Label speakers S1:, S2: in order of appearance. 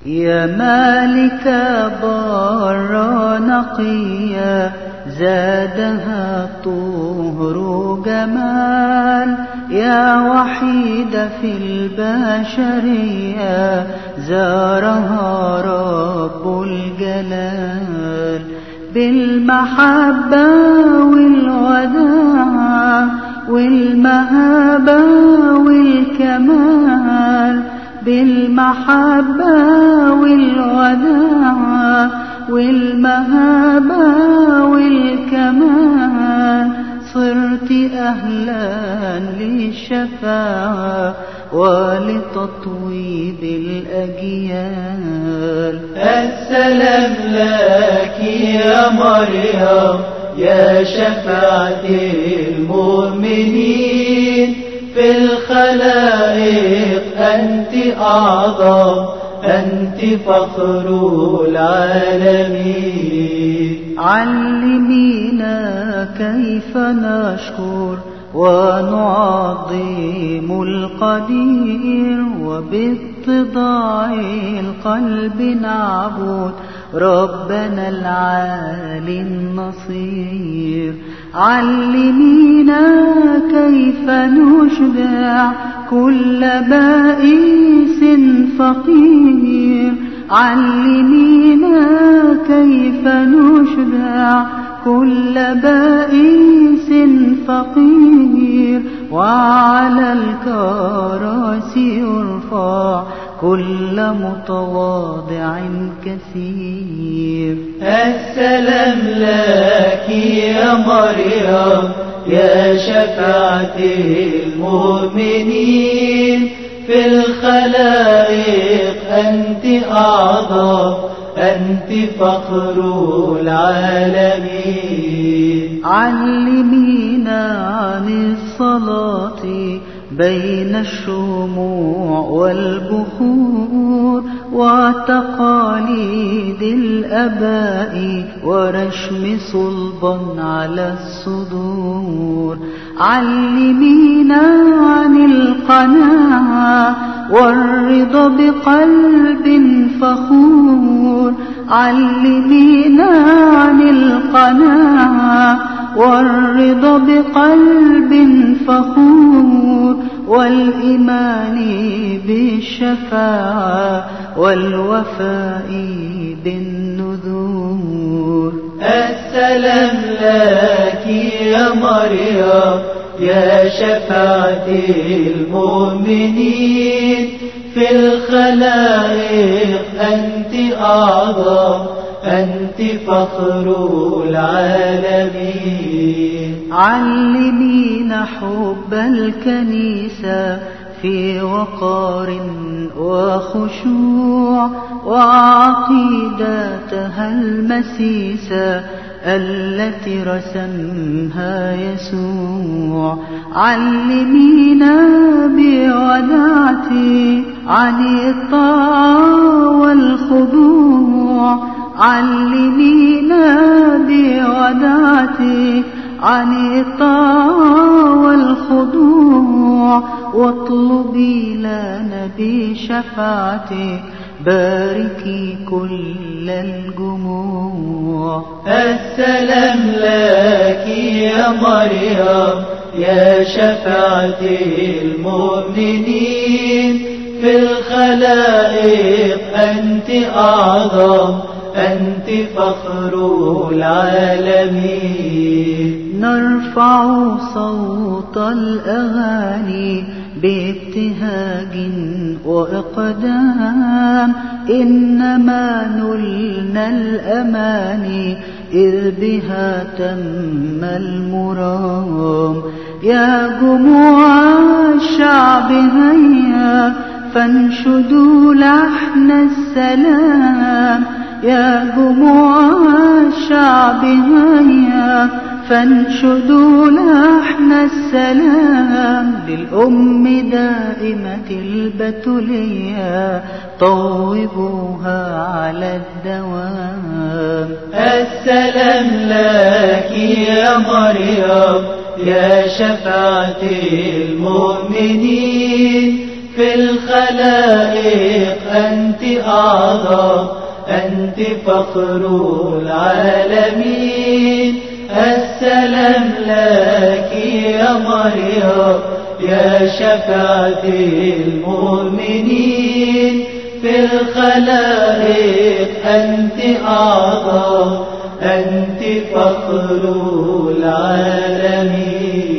S1: يا مالك بر نقيا زادها الطهر جمال، يا وحيد في البشرية زارها رب الجلال. بالمحبة والوداع والمهابة والكمال، بالمحبة والوداع والمهابة والكمال، صرت أهلا للشفاعة ولتطويب الأجيال.
S2: السلام لك يا مريم يا شفاعة المؤمنين، في الخلائق أنت أعظم، أنت فخر العالمين.
S1: علمينا كيف نشكر ونعظم القدير، وباتضاع القلب نعبد ربنا العالي النصير. علمينا كيف نشبع كل بائس فقير، علمينا كيف نشبع كل بائس فقير، وعلى الكراسي يرفع كل متواضع كثير.
S2: السلام لك يا مريم يا شفاعة المؤمنين، في الخلائق أنت أعظم، أنت فخر العالمين.
S1: علمينا عن الصلاة بين الشموع والبخور، وتقاليد الآباء ورشم صلبا على الصدور. علمينا عن القناعة والرضا بقلب فخور، علمينا عن القناعة والرضا بقلب فخور، والإيمان بالشفاعة والوفاء بالنذور.
S2: السلام لك يا مريم يا شفاعة المؤمنين، في الخلائق أنت أعظم، أنت فخر العالمين.
S1: علمينا حب الكنيسة في وقار وخشوع، وعقيدتها المسيسة التي رسمها يسوع. علمينا بوداعتي عن الطاعة والخضوع، علمينا بوداعتي عن الطاعة والخضوع، واطلبي لنا بشفاعتك باركي كل الجموع.
S2: السلام لك يا مريم يا شفاعة المؤمنين، في الخلائق أنت أعظم، أنت فخر العالمين.
S1: نرفع صوت الأغاني بابتهاج وإقدام، إنما نلنا الأماني إذ بها تم المرام. يا جموع الشعب هيا فانشدوا لحن السلام، يا جموع الشعب هيا فانشدوا لحن السلام، للأم دائمة البتولية طوبوها على الدوام.
S2: السلام لك يا مريم يا شفاعة المؤمنين، في الخلائق أنت أعظم، أنت فخر العالمين. السلام لك يا مريم يا شفاعة المؤمنين، في الخلائق أنت أعظم، أنت فخر العالمين.